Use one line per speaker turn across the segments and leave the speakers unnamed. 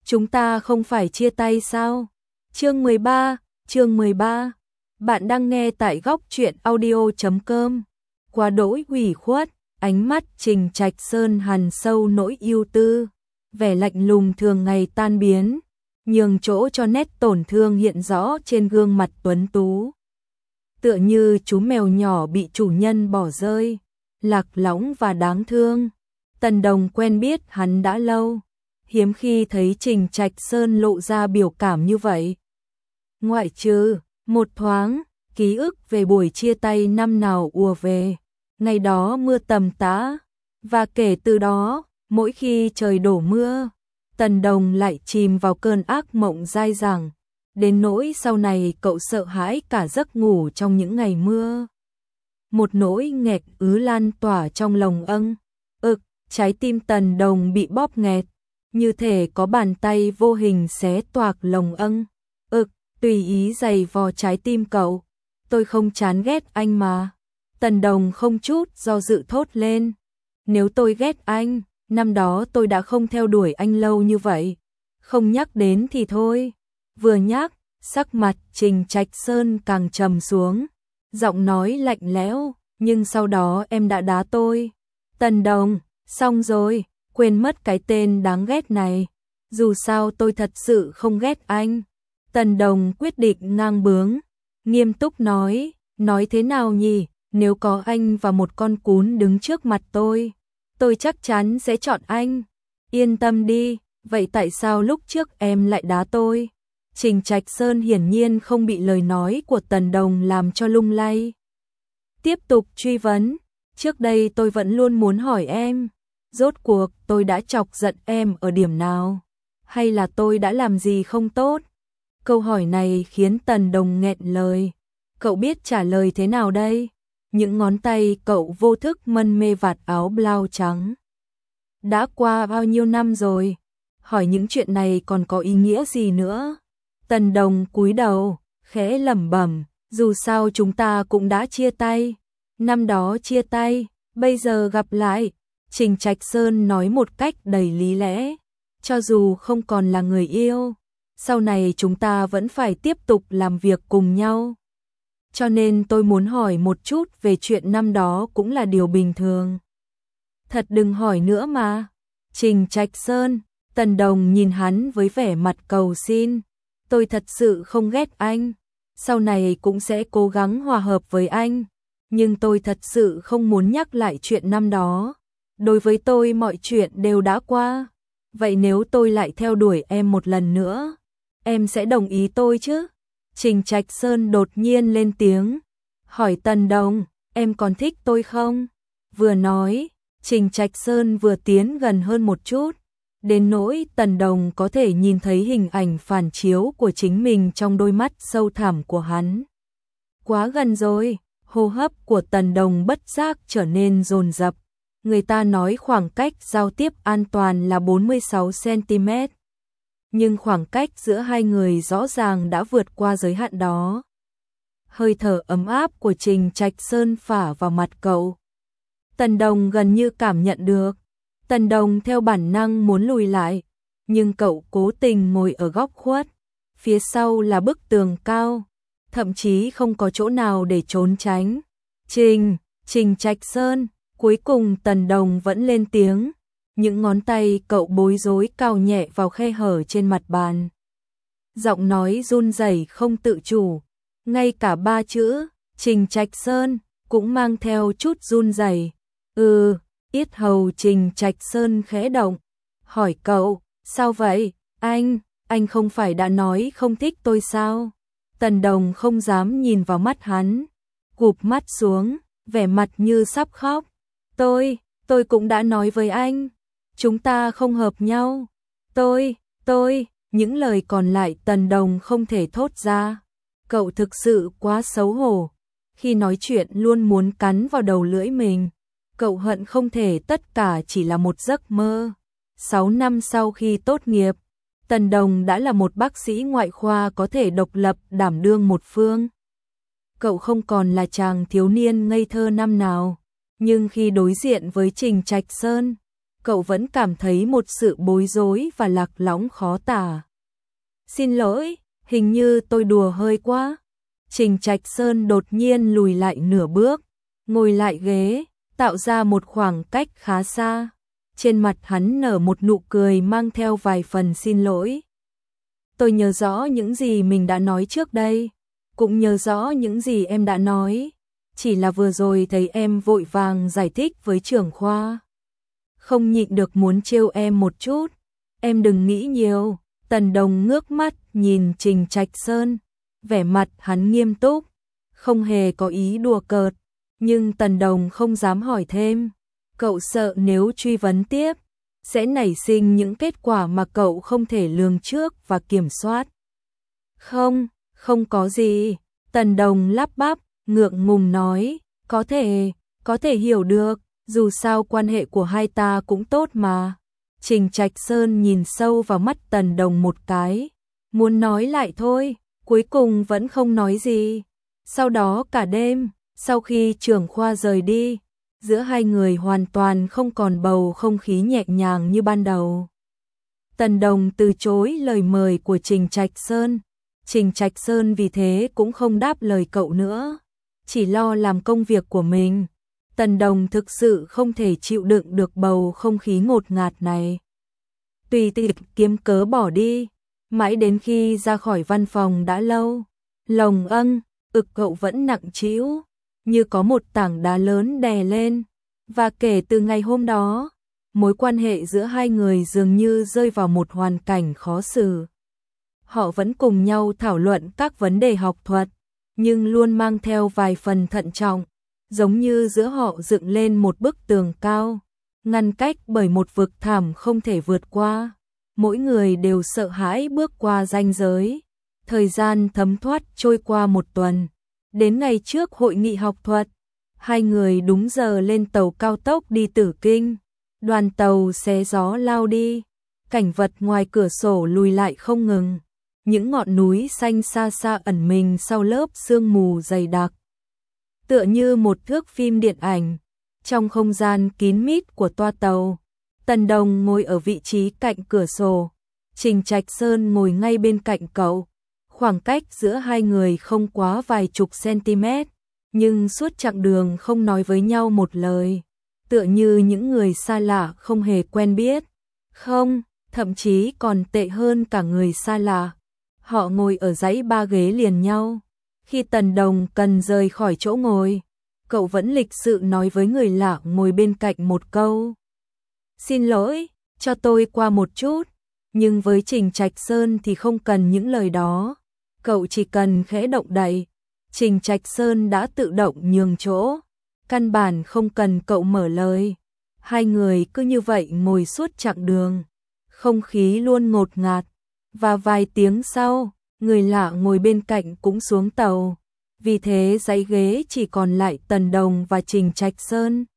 chúng ta không phải chia tay sao? Chương 13. Bạn đang nghe tại góc truyện audio.com. Quá đỗi ủy khuất, ánh mắt Trình Trạch Sơn hằn sâu nỗi ưu tư, vẻ lạnh lùng thường ngày tan biến, nhường chỗ cho nét tổn thương hiện rõ trên gương mặt tuấn tú. Tựa như chú mèo nhỏ bị chủ nhân bỏ rơi, lạc lõng và đáng thương. Tần Đồng quen biết hắn đã lâu, hiếm khi thấy Trình Trạch Sơn lộ ra biểu cảm như vậy. Ngoại trừ một thoáng, ký ức về buổi chia tay năm nào ùa về, ngày đó mưa tầm tã, và kể từ đó, mỗi khi trời đổ mưa, Tần Đồng lại chìm vào cơn ác mộng dai dẳng, đến nỗi sau này cậu sợ hãi cả giấc ngủ trong những ngày mưa. Một nỗi nghẹt ứ lan tỏa trong lồng trái tim Tần Đồng bị bóp nghẹt, như thể có bàn tay vô hình xé toạc lồng tùy ý giày vò trái tim cậu. Tôi không chán ghét anh mà. Tần Đồng không chút do dự thốt lên. Nếu tôi ghét anh, năm đó tôi đã không theo đuổi anh lâu như vậy. Không nhắc đến thì thôi. Vừa nhắc, sắc mặt Trình Trạch Sơn càng trầm xuống, giọng nói lạnh lẽo, nhưng sau đó em đã đá tôi. Tần Đồng, xong rồi, quên mất cái tên đáng ghét này. Dù sao tôi thật sự không ghét anh. Tần Đồng quyết định ngang bướng, nghiêm túc nói thế nào nhỉ, nếu có anh và một con cún đứng trước mặt tôi chắc chắn sẽ chọn anh. Yên tâm đi, vậy tại sao lúc trước em lại đá tôi? Trình Trạch Sơn hiển nhiên không bị lời nói của Tần Đồng làm cho lung lay. Tiếp tục truy vấn, trước đây tôi vẫn luôn muốn hỏi em, rốt cuộc tôi đã chọc giận em ở điểm nào? Hay là tôi đã làm gì không tốt? Câu hỏi này khiến Tần Đồng nghẹn lời. Cậu biết trả lời thế nào đây? Những ngón tay cậu vô thức mân mê vạt áo blau trắng. Đã qua bao nhiêu năm rồi? Hỏi những chuyện này còn có ý nghĩa gì nữa? Tần Đồng cúi đầu, khẽ lẩm bẩm, dù sao chúng ta cũng đã chia tay. Năm đó chia tay, bây giờ gặp lại. Trình Trạch Sơn nói một cách đầy lý lẽ. Cho dù không còn là người yêu, sau này chúng ta vẫn phải tiếp tục làm việc cùng nhau. Cho nên tôi muốn hỏi một chút về chuyện năm đó cũng là điều bình thường. Thật đừng hỏi nữa mà. Trình Trạch Sơn, Tần Đồng nhìn hắn với vẻ mặt cầu xin. Tôi thật sự không ghét anh. Sau này cũng sẽ cố gắng hòa hợp với anh. Nhưng tôi thật sự không muốn nhắc lại chuyện năm đó. Đối với tôi mọi chuyện đều đã qua. Vậy nếu tôi lại theo đuổi em một lần nữa, em sẽ đồng ý tôi chứ? Trình Trạch Sơn đột nhiên lên tiếng, hỏi Tần Đồng, em còn thích tôi không? Vừa nói, Trình Trạch Sơn vừa tiến gần hơn một chút, đến nỗi Tần Đồng có thể nhìn thấy hình ảnh phản chiếu của chính mình trong đôi mắt sâu thẳm của hắn. Quá gần rồi, hô hấp của Tần Đồng bất giác trở nên dồn dập. Người ta nói khoảng cách giao tiếp an toàn là 46 cm. Nhưng khoảng cách giữa hai người rõ ràng đã vượt qua giới hạn đó. Hơi thở ấm áp của Trình Trạch Sơn phả vào mặt cậu. Tần Đồng gần như cảm nhận được. Tần Đồng theo bản năng muốn lùi lại, nhưng cậu cố tình ngồi ở góc khuất. Phía sau là bức tường cao, thậm chí không có chỗ nào để trốn tránh. Trình Trạch Sơn, cuối cùng Tần Đồng vẫn lên tiếng. Những ngón tay cậu bối rối cào nhẹ vào khe hở trên mặt bàn. Giọng nói run rẩy không tự chủ. Ngay cả ba chữ Trình Trạch Sơn cũng mang theo chút run rẩy. Yết hầu Trình Trạch Sơn khẽ động. Hỏi cậu, sao vậy? Anh không phải đã nói không thích tôi sao? Tần Đồng không dám nhìn vào mắt hắn, gục mắt xuống, vẻ mặt như sắp khóc. Tôi cũng đã nói với anh, chúng ta không hợp nhau. Những lời còn lại Tần Đồng không thể thốt ra. Cậu thực sự quá xấu hổ. Khi nói chuyện luôn muốn cắn vào đầu lưỡi mình. Cậu hận không thể tất cả chỉ là một giấc mơ. 6 năm sau khi tốt nghiệp, Tần Đồng đã là một bác sĩ ngoại khoa có thể độc lập đảm đương một phương. Cậu không còn là chàng thiếu niên ngây thơ năm nào. Nhưng khi đối diện với Trình Trạch Sơn, cậu vẫn cảm thấy một sự bối rối và lạc lõng khó tả. Xin lỗi, hình như tôi đùa hơi quá. Trình Trạch Sơn đột nhiên lùi lại nửa bước, ngồi lại ghế, tạo ra một khoảng cách khá xa. Trên mặt hắn nở một nụ cười mang theo vài phần xin lỗi. Tôi nhớ rõ những gì mình đã nói trước đây, cũng nhớ rõ những gì em đã nói. Chỉ là vừa rồi thấy em vội vàng giải thích với trưởng khoa, không nhịn được muốn trêu em một chút. Em đừng nghĩ nhiều. Tần Đồng ngước mắt nhìn Trình Trạch Sơn, vẻ mặt hắn nghiêm túc, không hề có ý đùa cợt. Nhưng Tần Đồng không dám hỏi thêm. Cậu sợ nếu truy vấn tiếp, sẽ nảy sinh những kết quả mà cậu không thể lường trước và kiểm soát. Không, không có gì. Tần Đồng lắp bắp, ngượng ngùng nói, có thể hiểu được, dù sao quan hệ của hai ta cũng tốt mà. Trình Trạch Sơn nhìn sâu vào mắt Tần Đồng một cái, muốn nói lại thôi, cuối cùng vẫn không nói gì. Sau đó cả đêm, sau khi trưởng khoa rời đi, giữa hai người hoàn toàn không còn bầu không khí nhẹ nhàng như ban đầu. Tần Đồng từ chối lời mời của Trình Trạch Sơn. Trình Trạch Sơn vì thế cũng không đáp lời cậu nữa, chỉ lo làm công việc của mình. Tần Đồng thực sự không thể chịu đựng được bầu không khí ngột ngạt này. Tùy tiện kiếm cớ bỏ đi, mãi đến khi ra khỏi văn phòng đã lâu, lòng ực cậu vẫn nặng trĩu, như có một tảng đá lớn đè lên. Và kể từ ngày hôm đó, mối quan hệ giữa hai người dường như rơi vào một hoàn cảnh khó xử. Họ vẫn cùng nhau thảo luận các vấn đề học thuật, nhưng luôn mang theo vài phần thận trọng, giống như giữa họ dựng lên một bức tường cao, ngăn cách bởi một vực thẳm không thể vượt qua. Mỗi người đều sợ hãi bước qua ranh giới. Thời gian thấm thoát trôi qua một tuần. Đến ngày trước hội nghị học thuật, hai người đúng giờ lên tàu cao tốc đi Tử Kinh. Đoàn tàu xé gió lao đi, cảnh vật ngoài cửa sổ lùi lại không ngừng. Những ngọn núi xanh xa xa ẩn mình sau lớp sương mù dày đặc. Tựa như một thước phim điện ảnh, trong không gian kín mít của toa tàu, Tần Đồng ngồi ở vị trí cạnh cửa sổ, Trình Trạch Sơn ngồi ngay bên cạnh cậu. Khoảng cách giữa hai người không quá vài chục cm, nhưng suốt chặng đường không nói với nhau một lời, tựa như những người xa lạ không hề quen biết. Không, thậm chí còn tệ hơn cả người xa lạ. Họ ngồi ở dãy ba ghế liền nhau. Khi Tần Đồng cần rời khỏi chỗ ngồi, cậu vẫn lịch sự nói với người lạ ngồi bên cạnh một câu. Xin lỗi, cho tôi qua một chút. Nhưng với Trình Trạch Sơn thì không cần những lời đó. Cậu chỉ cần khẽ động đậy, Trình Trạch Sơn đã tự động nhường chỗ. Căn bản không cần cậu mở lời. Hai người cứ như vậy ngồi suốt chặng đường. Không khí luôn ngột ngạt. Và vài tiếng sau, người lạ ngồi bên cạnh cũng xuống tàu. Vì thế dãy ghế chỉ còn lại Tần Đồng và Trình Trạch Sơn.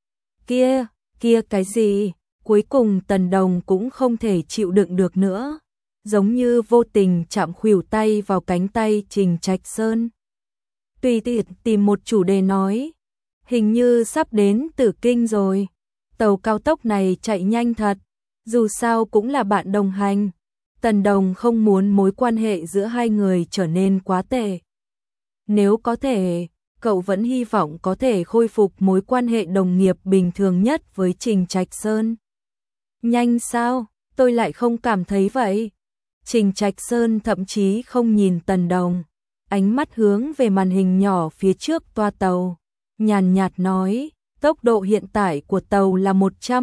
Kia cái gì? Cuối cùng Tần Đồng cũng không thể chịu đựng được nữa, giống như vô tình chạm khuỷu tay vào cánh tay Trình Trạch Sơn. Tùy tiện tìm một chủ đề nói, hình như sắp đến Tử Kinh rồi. Tàu cao tốc này chạy nhanh thật, dù sao cũng là bạn đồng hành. Tần Đồng không muốn mối quan hệ giữa hai người trở nên quá tệ. Nếu có thể, cậu vẫn hy vọng có thể khôi phục mối quan hệ đồng nghiệp bình thường nhất với Trình Trạch Sơn. Nhanh sao? Tôi lại không cảm thấy vậy. Trình Trạch Sơn thậm chí không nhìn Tần Đồng, ánh mắt hướng về màn hình nhỏ phía trước toa tàu, nhàn nhạt nói, tốc độ hiện tại của tàu là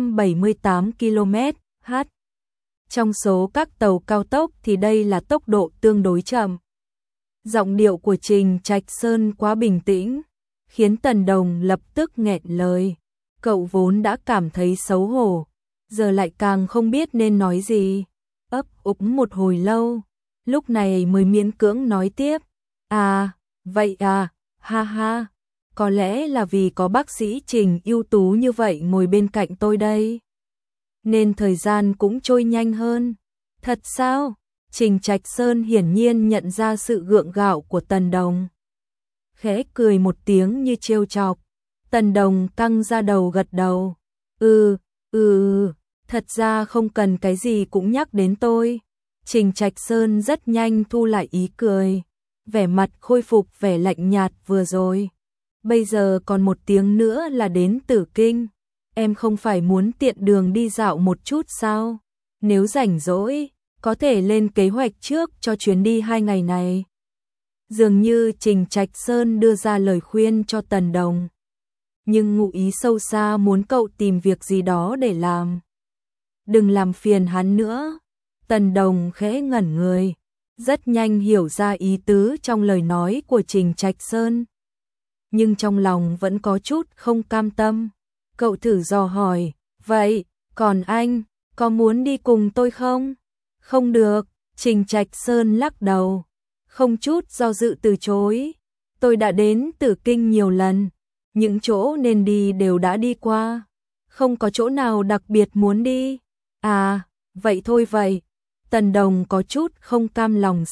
178 km/h. Trong số các tàu cao tốc thì đây là tốc độ tương đối chậm. Giọng điệu của Trình Trạch Sơn quá bình tĩnh, khiến Tần Đồng lập tức nghẹn lời. Cậu vốn đã cảm thấy xấu hổ, giờ lại càng không biết nên nói gì. Ấp úng một hồi lâu, lúc này mới miễn cưỡng nói tiếp. À, vậy à, ha ha, có lẽ là vì có bác sĩ Trình ưu tú như vậy ngồi bên cạnh tôi đây, nên thời gian cũng trôi nhanh hơn. Thật sao? Trình Trạch Sơn hiển nhiên nhận ra sự gượng gạo của Tần Đồng. Khẽ cười một tiếng như trêu chọc. Tần Đồng căng ra đầu gật đầu. Thật ra không cần cái gì cũng nhắc đến tôi. Trình Trạch Sơn rất nhanh thu lại ý cười, vẻ mặt khôi phục vẻ lạnh nhạt vừa rồi. Bây giờ còn 1 tiếng nữa là đến Tử Kinh. Em không phải muốn tiện đường đi dạo một chút sao? Nếu rảnh rỗi, có thể lên kế hoạch trước cho chuyến đi 2 ngày này. Dường như Trình Trạch Sơn đưa ra lời khuyên cho Tần Đồng, nhưng ngụ ý sâu xa muốn cậu tìm việc gì đó để làm. Đừng làm phiền hắn nữa. Tần Đồng khẽ ngẩn người, rất nhanh hiểu ra ý tứ trong lời nói của Trình Trạch Sơn. Nhưng trong lòng vẫn có chút không cam tâm. Cậu thử dò hỏi, vậy, còn anh, có muốn đi cùng tôi không? Không được, Trình Trạch Sơn lắc đầu, không chút do dự từ chối. Tôi đã đến Tử Kinh nhiều lần, những chỗ nên đi đều đã đi qua, không có chỗ nào đặc biệt muốn đi. À, vậy thôi vậy. Tần Đồng có chút không cam lòng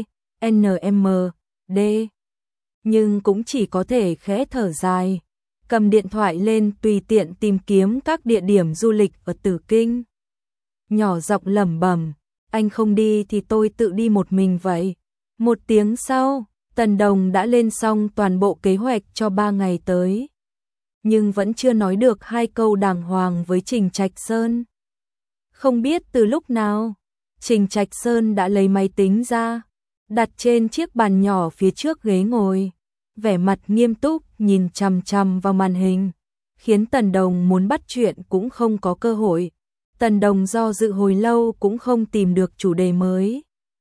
CNMD, nhưng cũng chỉ có thể khẽ thở dài, cầm điện thoại lên tùy tiện tìm kiếm các địa điểm du lịch ở Tử Kinh. Nhỏ giọng lẩm bẩm, anh không đi thì tôi tự đi một mình vậy. 1 tiếng sau, Tần Đồng đã lên xong toàn bộ kế hoạch cho 3 ngày tới, nhưng vẫn chưa nói được 2 câu đàng hoàng với Trình Trạch Sơn. Không biết từ lúc nào, Trình Trạch Sơn đã lấy máy tính ra, đặt trên chiếc bàn nhỏ phía trước ghế ngồi, vẻ mặt nghiêm túc nhìn chằm chằm vào màn hình, khiến Tần Đồng muốn bắt chuyện cũng không có cơ hội. Tần Đồng do dự hồi lâu cũng không tìm được chủ đề mới.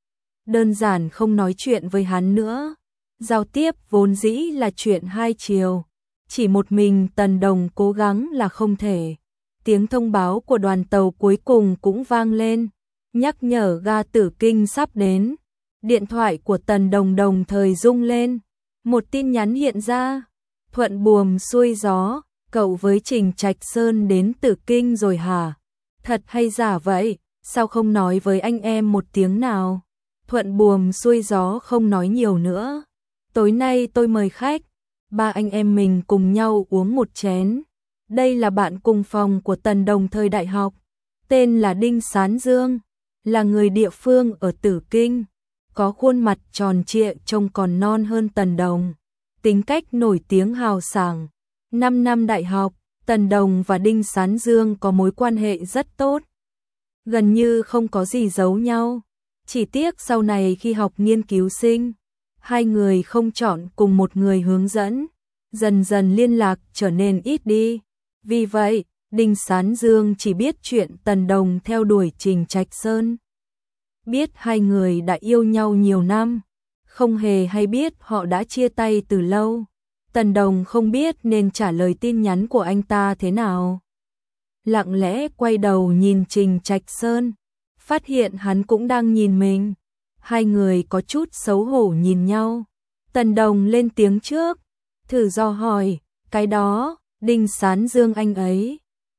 Đơn giản không nói chuyện với hắn nữa. Giao tiếp vốn dĩ là chuyện hai chiều, chỉ một mình Tần Đồng cố gắng là không thể. Tiếng thông báo của đoàn tàu cuối cùng cũng vang lên, nhắc nhở ga Tử Kinh sắp đến. Điện thoại của Tần Đồng đồng thời rung lên, một tin nhắn hiện ra. Thuận buồm xuôi gió, cậu với Trình Trạch Sơn đến Tử Kinh rồi hả? Thật hay giả vậy? Sao không nói với anh em một tiếng nào? Thuận buồm xuôi gió không nói nhiều nữa. Tối nay tôi mời khách, 3 anh em mình cùng nhau uống một chén. Đây là bạn cùng phòng của Tần Đồng thời đại học, tên là Đinh Sán Dương, là người địa phương ở Tử Kinh, có khuôn mặt tròn trịa trông còn non hơn Tần Đồng, tính cách nổi tiếng hào sảng. 5 năm đại học, Tần Đồng và Đinh Sán Dương có mối quan hệ rất tốt, gần như không có gì giấu nhau. Chỉ tiếc sau này khi học nghiên cứu sinh, 2 người không chọn cùng một người hướng dẫn, dần dần liên lạc trở nên ít đi. Vì vậy, Đinh Sán Dương chỉ biết chuyện Tần Đồng theo đuổi Trình Trạch Sơn. Biết 2 người đã yêu nhau nhiều năm, không hề hay biết họ đã chia tay từ lâu. Tần Đồng không biết nên trả lời tin nhắn của anh ta thế nào. Lặng lẽ quay đầu nhìn Trình Trạch Sơn, phát hiện hắn cũng đang nhìn mình. 2 người có chút xấu hổ nhìn nhau. Tần Đồng lên tiếng trước, thử dò hỏi, cái đó, Đinh Sán Dương anh ấy.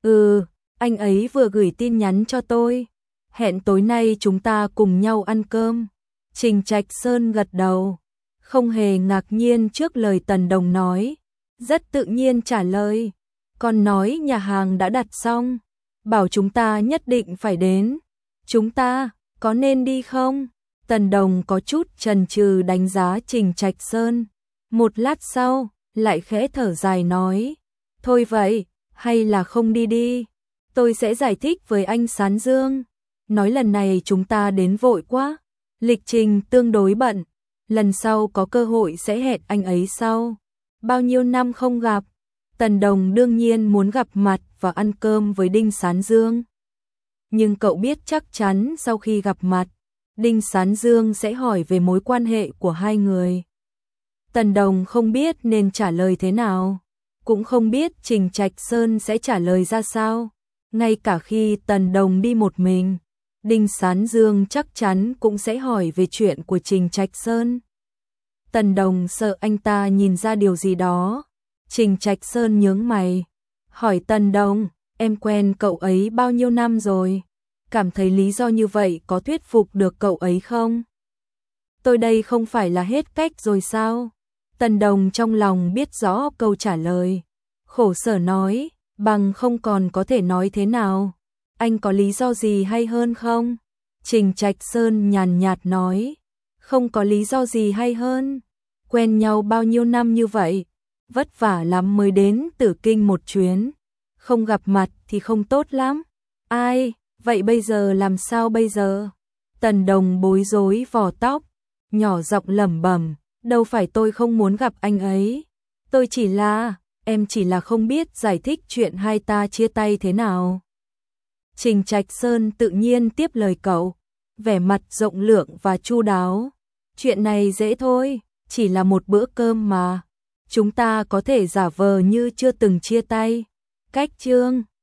Anh ấy vừa gửi tin nhắn cho tôi, hẹn tối nay chúng ta cùng nhau ăn cơm. Trình Trạch Sơn gật đầu, không hề ngạc nhiên trước lời Tần Đồng nói, rất tự nhiên trả lời, còn nói nhà hàng đã đặt xong, bảo chúng ta nhất định phải đến. Chúng ta có nên đi không? Tần Đồng có chút chần chừ đánh giá Trình Trạch Sơn. Một lát sau, lại khẽ thở dài nói, thôi vậy, hay là không đi đi. Tôi sẽ giải thích với anh Sán Dương. Nói lần này chúng ta đến vội quá, lịch trình tương đối bận. Lần sau có cơ hội sẽ hẹn anh ấy sau. Bao nhiêu năm không gặp, Tần Đồng đương nhiên muốn gặp mặt và ăn cơm với Đinh Sán Dương. Nhưng cậu biết chắc chắn sau khi gặp mặt, Đinh Sán Dương sẽ hỏi về mối quan hệ của 2 người. Tần Đồng không biết nên trả lời thế nào, cũng không biết Trình Trạch Sơn sẽ trả lời ra sao. Ngay cả khi Tần Đồng đi một mình, Đinh Sán Dương chắc chắn cũng sẽ hỏi về chuyện của Trình Trạch Sơn. Tần Đồng sợ anh ta nhìn ra điều gì đó. Trình Trạch Sơn nhướng mày, hỏi Tần Đồng, em quen cậu ấy bao nhiêu năm rồi? Cảm thấy lý do như vậy có thuyết phục được cậu ấy không? Tôi đây không phải là hết cách rồi sao? Tần Đồng trong lòng biết rõ câu trả lời, khổ sở nói, bằng không còn có thể nói thế nào. Anh có lý do gì hay hơn không? Trình Trạch Sơn nhàn nhạt nói. Không có lý do gì hay hơn. Quen nhau bao nhiêu năm như vậy, vất vả lắm mới đến Tử Kinh một chuyến. Không gặp mặt thì không tốt lắm. Ai, vậy bây giờ làm sao bây giờ? Tần Đồng bối rối vò tóc, nhỏ giọng lẩm bẩm, đâu phải tôi không muốn gặp anh ấy. Em chỉ là không biết giải thích chuyện hai ta chia tay thế nào. Trình Trạch Sơn tự nhiên tiếp lời cậu, vẻ mặt rộng lượng và chu đáo. Chuyện này dễ thôi, chỉ là một bữa cơm mà. Chúng ta có thể giả vờ như chưa từng chia tay. Cách chương